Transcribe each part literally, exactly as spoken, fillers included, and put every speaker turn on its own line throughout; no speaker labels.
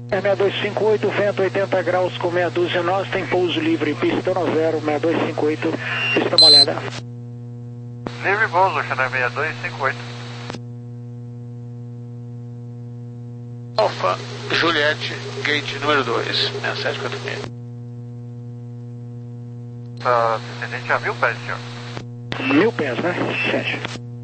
É seis dois cinco oito, vento oitenta graus com meia dúzia nós, tem pouso livre, pista no zero, seis dois cinco oito, pista molhada.
Livre pouso, Chanel seis dois cinco oito.
Alfa, Juliette, gate número dois, seis sete quatro seis.
Está descendente a mil pés, senhor.
Mil pés, né? Sete.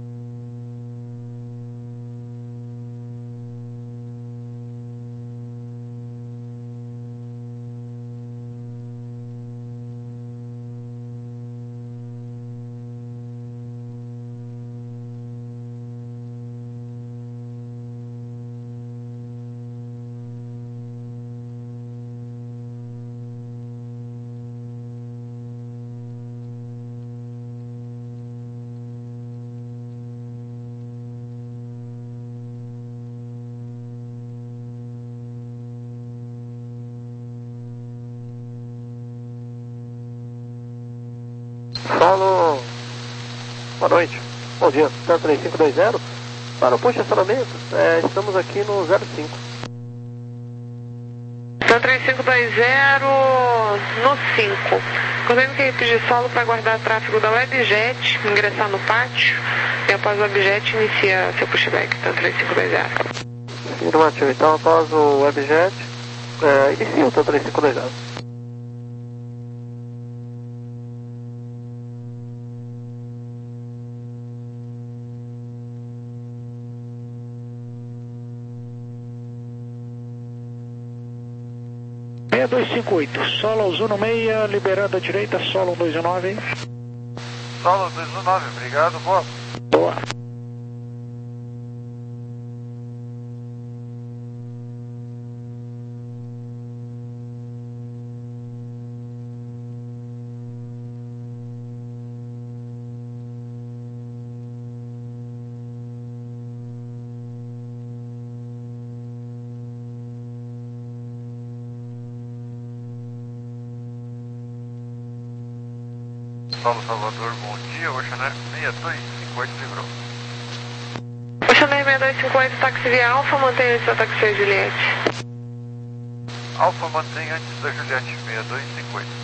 Solo, boa noite, bom dia, três cinco dois zero, para o push acionamento, é, estamos aqui no zero cinco.
três cinco dois zero no cinco. Correndo que pedir solo para guardar tráfego da Webjet, ingressar no pátio, e após o Webjet inicia seu pushback, então três cinco dois zero.
Afirmativo, então após o Webjet, é, inicia o três cinco dois zero.
seis dois cinco oito, solo Zuno seis, liberando a direita, solo dois um nove.
Solo dois um nove, obrigado, boa.
Boa.
Solo Salvador, bom dia, Oceaner seis dois cinco oito livrou.
Oceaner seis dois cinco oito, táxi via Alfa, mantenha antes da táxi Juliette.
Alfa mantém antes da Juliette, seis dois cinco oito.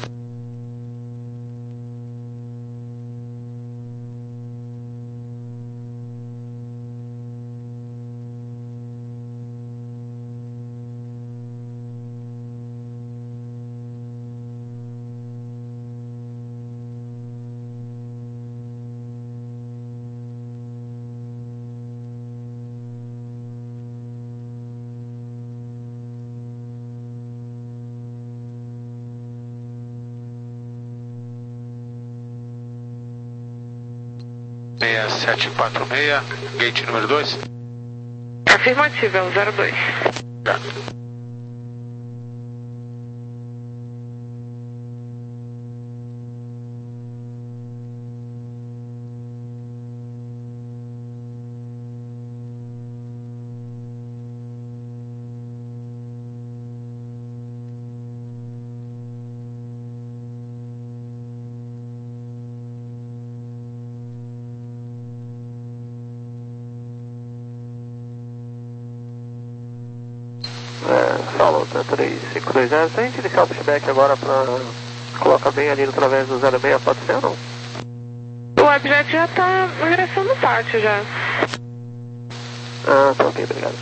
seis sete quatro seis, gate número dois.
Afirmativo, é o zero dois.
Tá.
É, solo três cinco dois zero, se a gente iniciar o pushback agora para colocar bem ali através do zero seis, pode ser ou não?
O Webjet já está ingressando no pátio já.
Ah, tá ok, obrigado.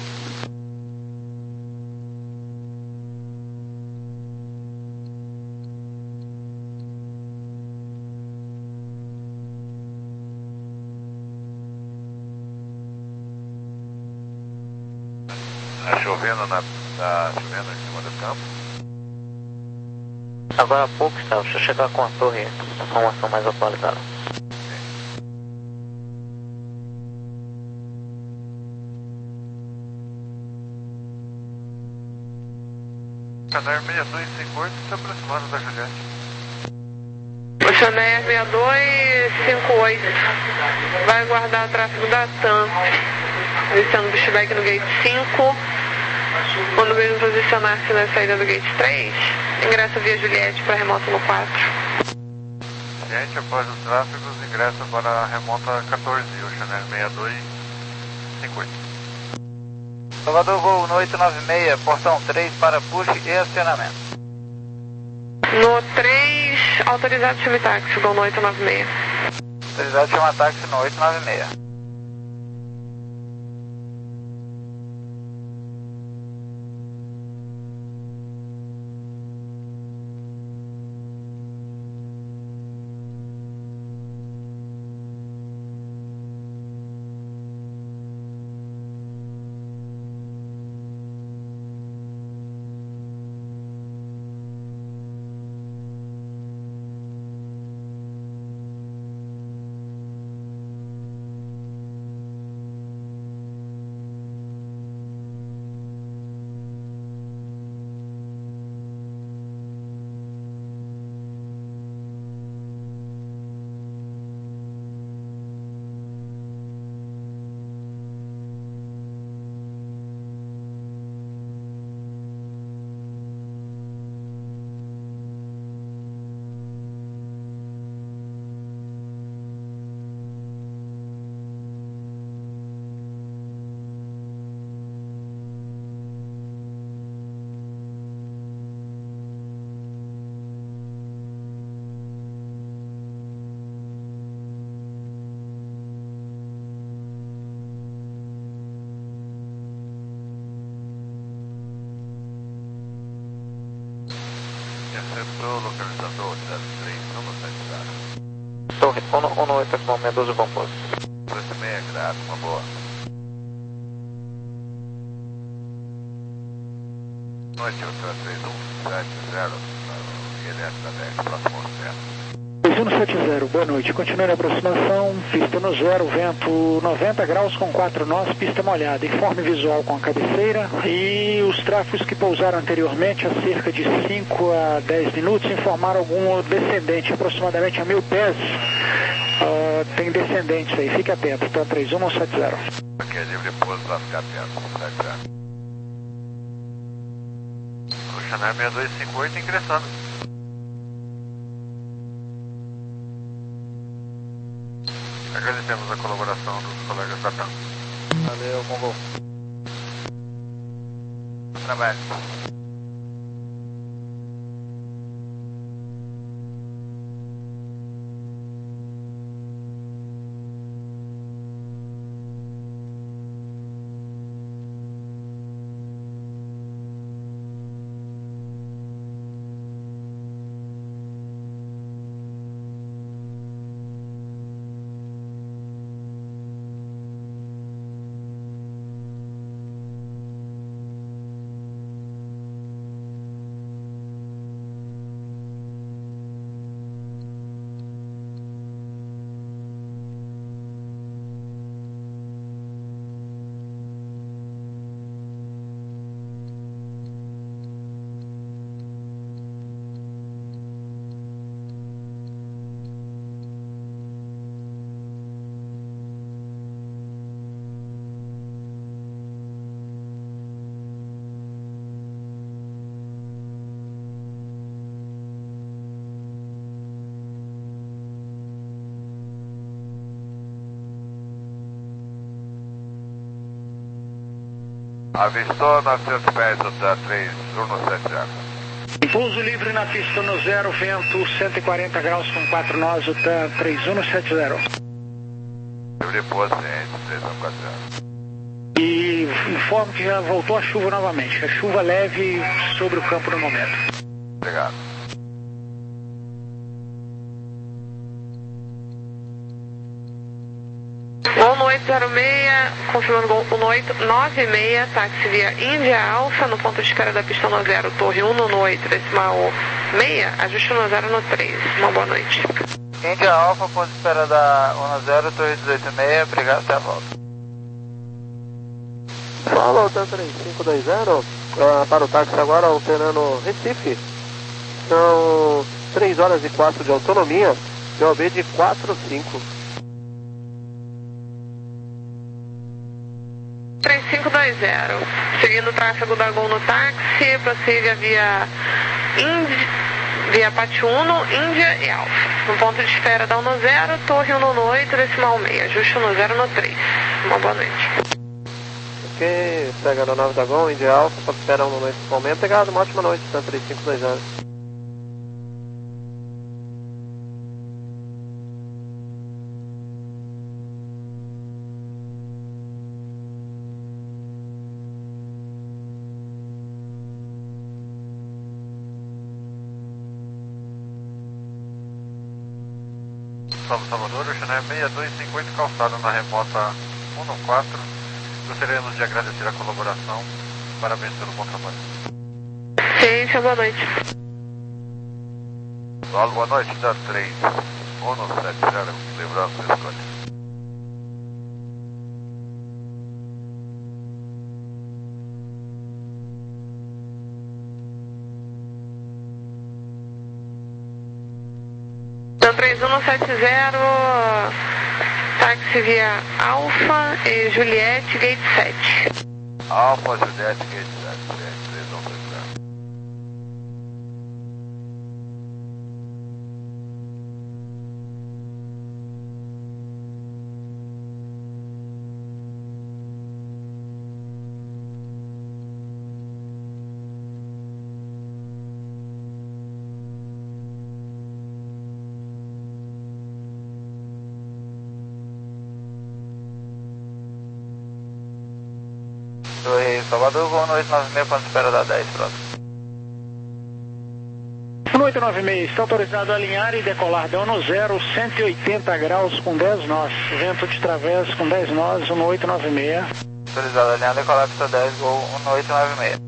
Tá chovendo, na, tá chovendo em cima do campo.
Agora há pouco está, deixa eu chegar com a torre, informação mais atualizada.
Canal seis dois cinco oito se aproximando da Juliette.
Oceaner seis dois cinco oito, vai guardar tráfego da TAM, iniciando o pushback no gate cinco. Quando mesmo posicionar-se na saída do gate três, ingressa via Juliette para a remota no quatro.
Juliette, após os tráfegos, ingressa para a remota quatorze, Oceaner seis dois cinco oito. Salvador Gol no oito nove seis, portão três para push e acionamento.
No três, autorizado chame táxi, Gol no oito nove seis.
Autorizado chama táxi no oito nove seis. Acertou o localizador zero três, vamos atirar.
Torre um um oito, decimal seis doze, composto.
dois seis, grado, uma boa. Noite, Ultra três um sete zero, direto da dez, próximo ao centro.
três um sete zero, boa noite. Continue a aproximação, pista no zero, vento noventa graus com quatro nós, pista molhada. Informe visual com a cabeceira e os tráfegos que pousaram anteriormente, há cerca de cinco a dez minutos, informaram algum descendente, aproximadamente a mil pés. Uh, tem descendentes aí, fique atento, tá? três um sete zero.
Aqui é livre pouso, vai ficar atento, sete zero. Chanel seis dois cinco oito ingressando. Agradecemos a colaboração dos colegas da T A M.
Valeu, Mongol.
Trabalho. Avistou novecentos pés, Ultra três um sete zero.
Pouso livre na pista no zero, vento cento e quarenta graus com quatro nós, U T A M três um sete zero.
Livre pouso, ciente, três um quatro zero.
E informo que já voltou a chuva novamente, a chuva leve sobre o campo no momento.
Obrigado.
Gol no oito zero seis, confirmando gol no oito nove seis, táxi via Índia Alfa, no ponto de espera da pista no zero, torre um no oito, decimal seis, ajuste no zero no três. Uma boa noite.
Índia Alfa, ponto de espera da um no zero, torre dezoito seis, obrigado, até a volta.
Fala, Ultra três cinco dois zero, uh, para o táxi agora, alterando Recife. São três horas e quatro de autonomia, P O B de quatro cinco.
três cinco dois zero, seguindo o tráfego da Gol no táxi, prossiga via Índia, via Patiuno, Índia e Alfa. No ponto de espera da um no zero, torre um no oito, decimal seis, ajuste no zero no três. Uma boa noite.
Ok, segue a aeronave da Gol, India Alpha, pode esperar um momento. Obrigado, uma ótima noite, Tan três cinco dois zero.
Salve Salvador, o Channel seis dois cinco oito calçada na remota cento e quatro. Gostaríamos de agradecer a colaboração. Parabéns pelo bom trabalho.
Ciência, boa noite.
Alô, boa noite, da três um sete zero, lembrando sua escolha.
Da três um sete zero, táxi via Alfa e Juliette, gate sete.
Alfa, Juliette, gate sete, três um sete zero.
Oi, Salvador, boa noite, nove seis, quando espera da dez, pronto.
oito nove seis, está autorizado a alinhar e decolar dano zero, cento e oitenta graus com dez nós. Vento de través com dez nós, um oito nove seis.
Autorizado a alinhar, decolar pista dez, gol um oito nove seis.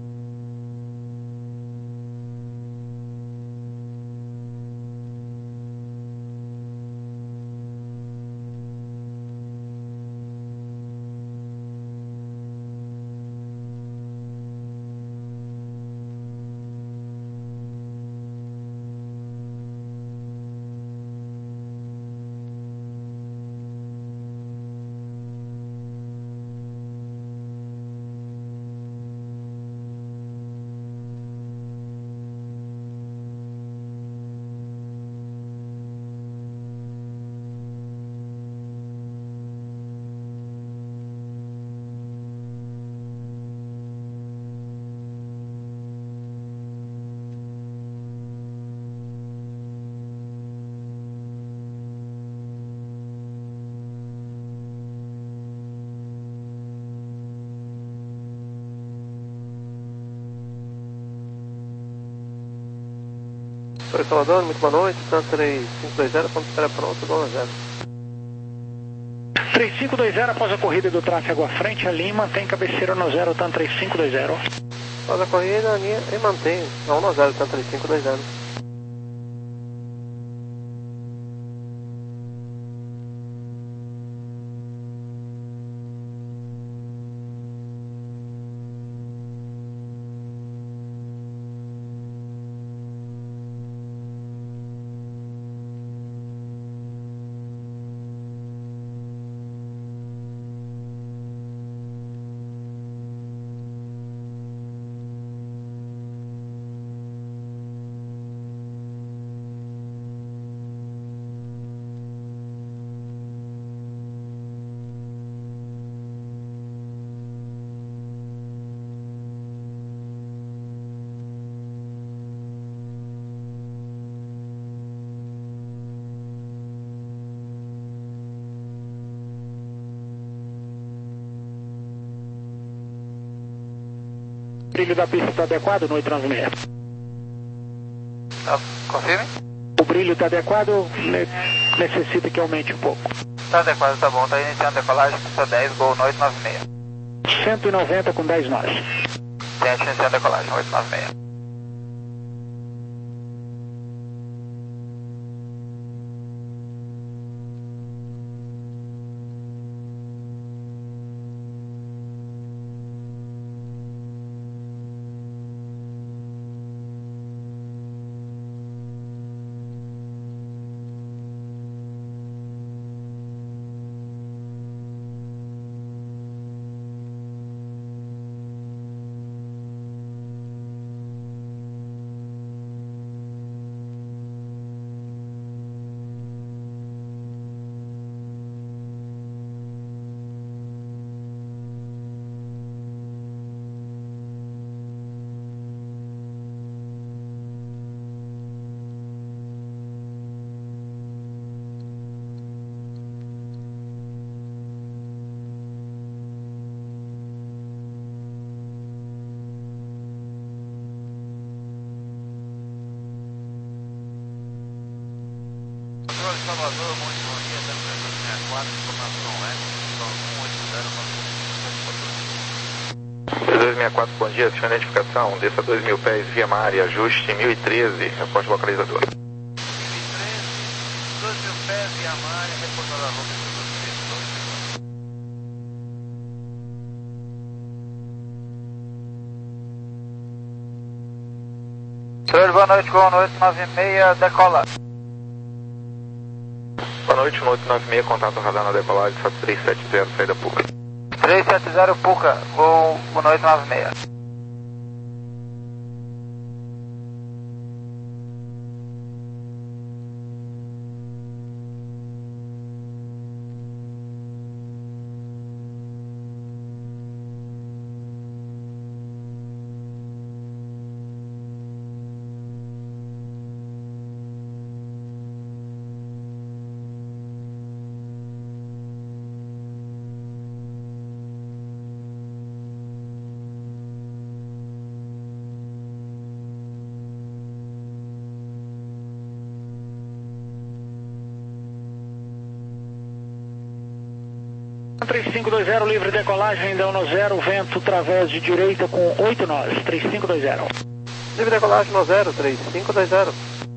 Oi, Salvador, muito boa noite, Tan três cinco dois zero, ponto espera pronto, Gol zero.
três cinco dois zero, após a corrida do tráfego à frente, a Lima tem cabeceira no zero, Tan três cinco dois zero.
Após a corrida, a linha e mantém, um no zero, Tan três cinco dois zero.
O brilho da pista está adequado no oito nove seis.
Tá, confirme?
O brilho está adequado, ne necessita que aumente um pouco.
Tá adequado, tá bom, tá iniciando a decolagem, pista dez, gol oito nove seis.
cento e noventa com dez nós.
Tem iniciando a decolagem, oito nove seis.
Salvador, muito bom dia, Delta dois seis quatro, informação Edson, um oito zero nove.
dois seis quatro, bom dia, senhor identificação, desça dois mil pés, via Mari, ajuste mil e treze, reporte localizador.
mil e treze, dois mil pés, via Mari, reportador Lucas dois mil e dois.
Senhor, boa noite, boa noite, nove e meia, decola.
Boa noite, noite nove e meia, contato radar na decolagem, S A T três sete zero, saída Puca.
três sete zero, Puca, voo, boa noite, nove e meia.
três cinco dois zero, livre decolagem, deu no zero, vento através de direita com oito nós, três cinco dois zero.
Livre decolagem no zero, três cinco dois zero.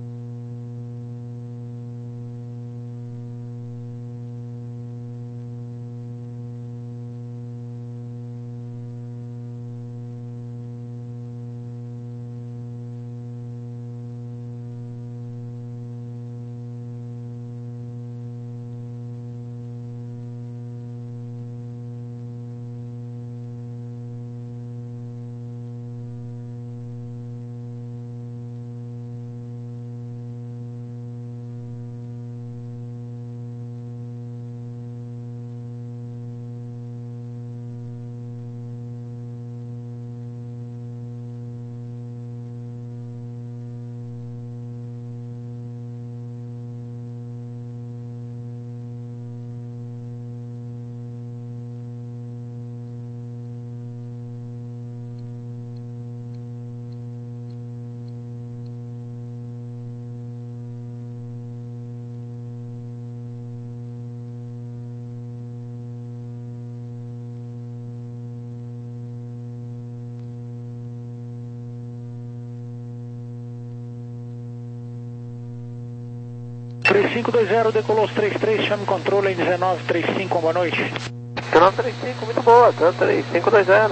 três cinco dois zero, decolou os três três, chame controle em dezenove trinta e cinco, boa noite.
dezenove trinta e cinco, muito boa, três cinco dois zero.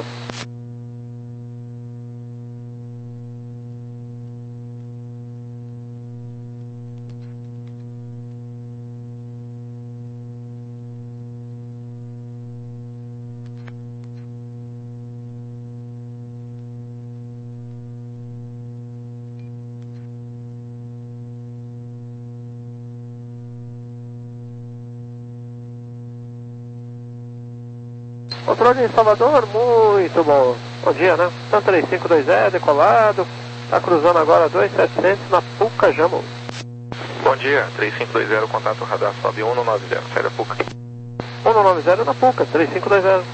Controle em Salvador, muito bom. Bom dia, né? Então três cinco dois zero, decolado. Está cruzando agora dois mil e setecentos na Puca Jamo.
Bom dia, três cinco dois zero, contato radar sobe um nove zero, saída Puca.
um nove zero na Puca, três cinco dois zero.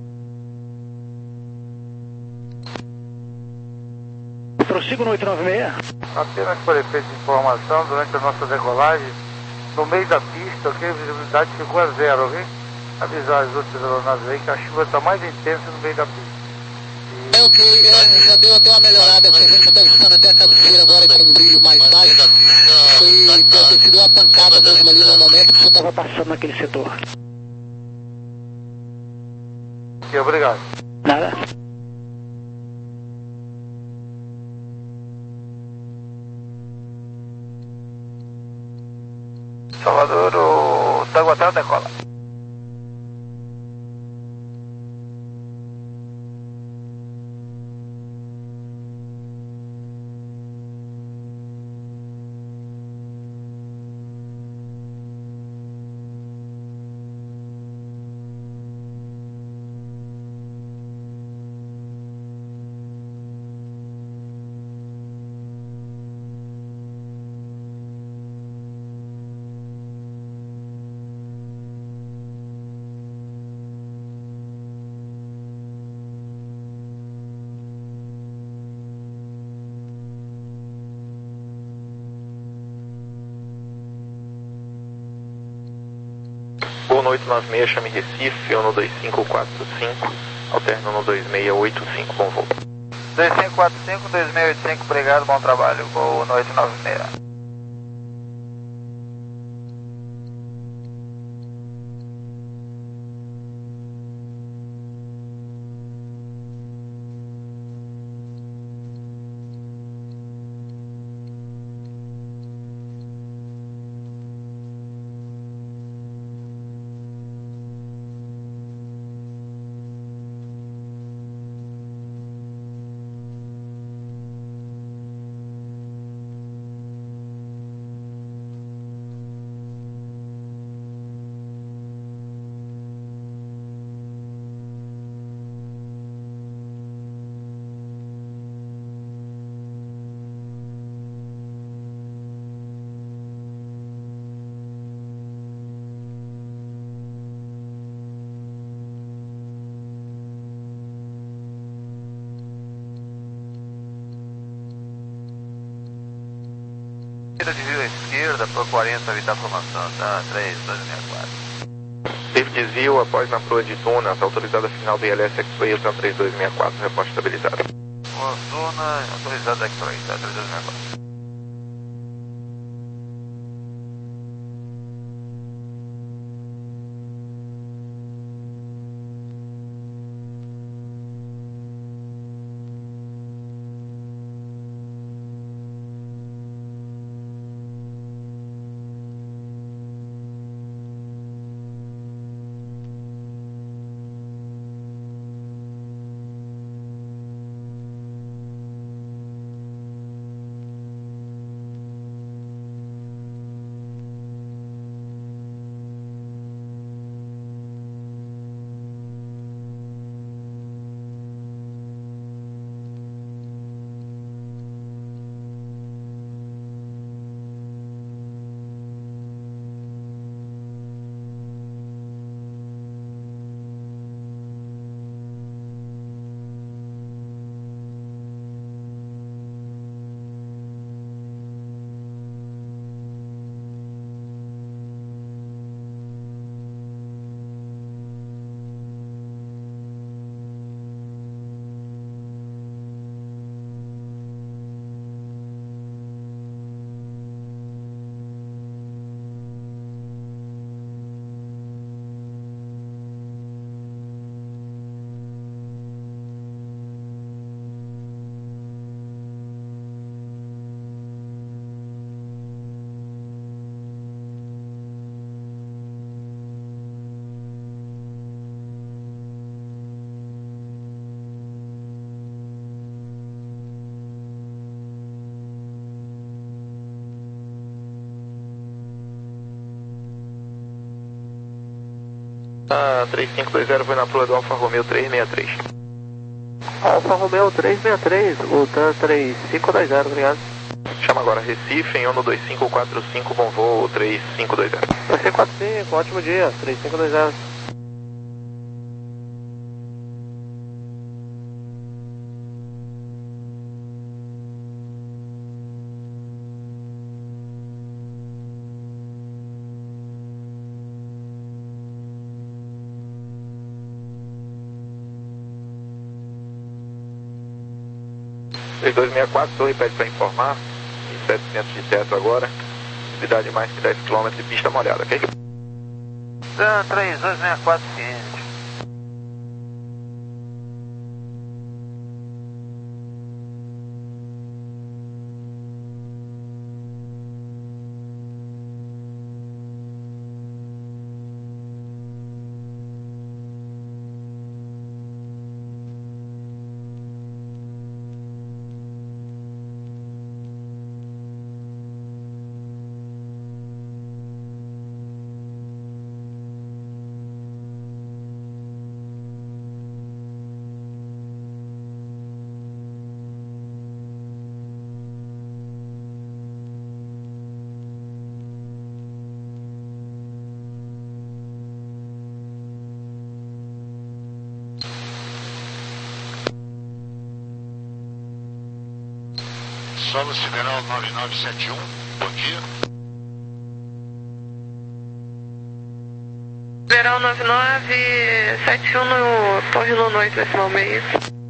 Prossigo no oito nove seis.
Apenas por efeito de informação, durante a nossa decolagem, no meio da pista, ok, a visibilidade ficou a zero, ok? Avisar as outras aeronaves aí que a chuva está mais intensa no meio da pista. E...
É ok, é, já deu até uma melhorada, porque a gente já está visitando até a cabeceira agora com um brilho mais baixo. Foi, deve ter sido uma pancada mesmo ali no momento que você estava passando naquele setor.
Ok, obrigado.
Nada.
Salvador, o Taguatel decola.
no oito nove seis, chame Recife, um no dois cinco quatro cinco, alterno no dois seis oito cinco, bom voo.
dois cinco quatro cinco, dois seis oito cinco, obrigado, bom trabalho, voo no oito nove seis. Desvio à esquerda, por quarenta, evitar a formação, tá? três dois seis quatro.
Teve desvio após na proa de Dunas, autorizada final do I L S X-Ray, Ultran três dois seis quatro, reposta estabilizada.
Dunas, autorizada X-Ray, tá? três dois seis quatro.
A três cinco dois zero foi na proa do Alfa Romeo três seis três.
Alfa Romeo três seis três, Ultran três cinco dois zero, obrigado.
Chama agora Recife em um no dois cinco quatro cinco, bom voo três cinco dois zero.
dois cinco quatro cinco, ótimo dia, três cinco dois zero.
três dois seis quatro, torre pede para informar, mil e setecentos de teto agora, visibilidade mais que dez quilômetros e pista molhada, ok?
Dan três dois seis quatro, ciente.
Solo Sideral nove nove sete um, bom dia.
Nacional nove nove sete um no Torre Nono oito decimal meio.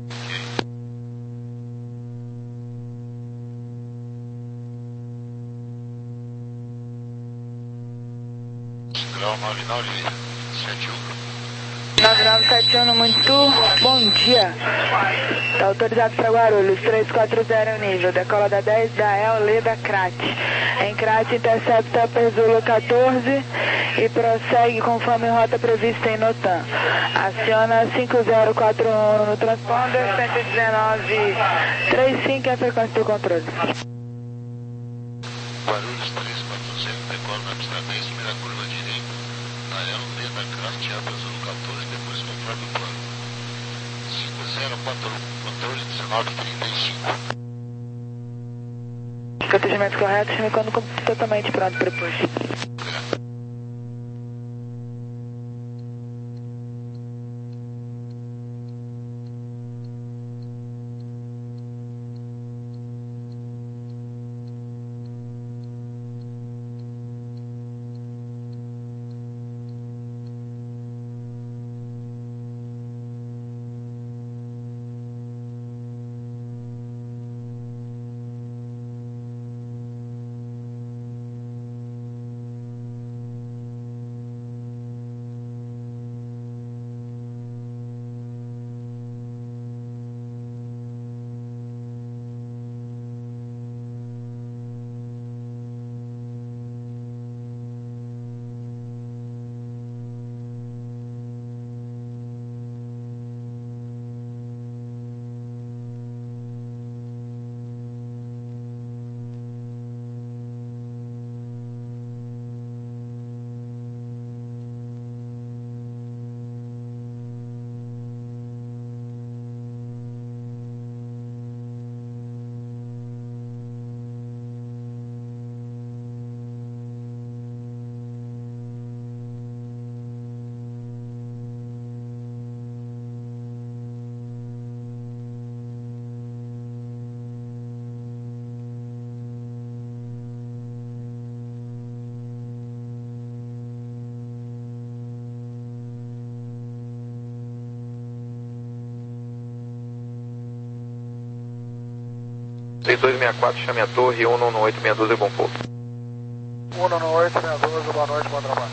Grau nove nove sete um.
nove nove sete um, muito bom dia. Está autorizado para Guarulhos, três quatro zero nível, decola da dez da El Leda Crat. Em Crat intercepta Pezulo quatorze e prossegue conforme rota prevista em Notan. Aciona cinco zero quatro um no transponder, cento e dezenove trinta e cinco é a frequência do controle.
Guarulhos três quatro zero, decola na pista dez, primeira curva direita, na El Leda Crat, Pezulo quatorze, depois conforme o plano. cinco zero quatro um, controle dezenove trinta e cinco.
Protegimento correto, chame quando totalmente pronto para push.
três dois seis quatro, chame a torre, um nove oito seis doze, bom pouso.
um nove oito seis doze, boa noite, bom trabalho.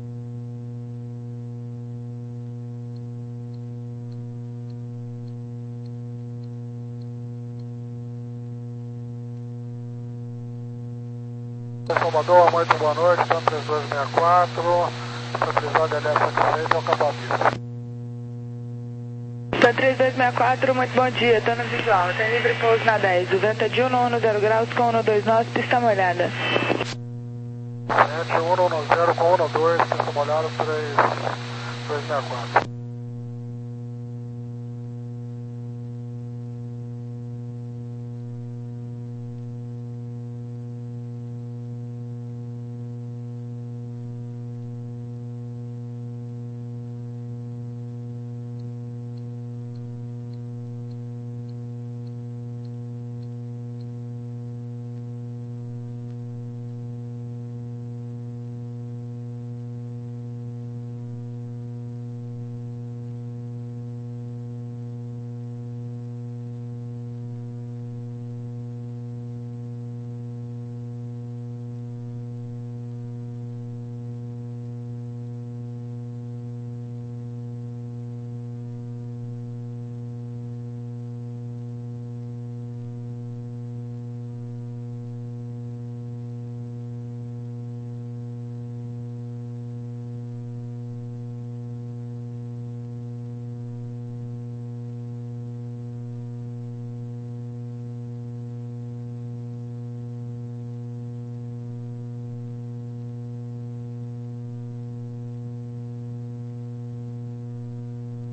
Salvador, muito boa noite, então três dois seis quatro, episódio L S sete seis, é o Capabista.
três dois seis quatro, muito bom dia, estou no visual, tem livre pouso na dez, o vento é de um no zero graus com um dois nove, pista molhada.
um no zero com um dois, pista molhada, três dois seis quatro.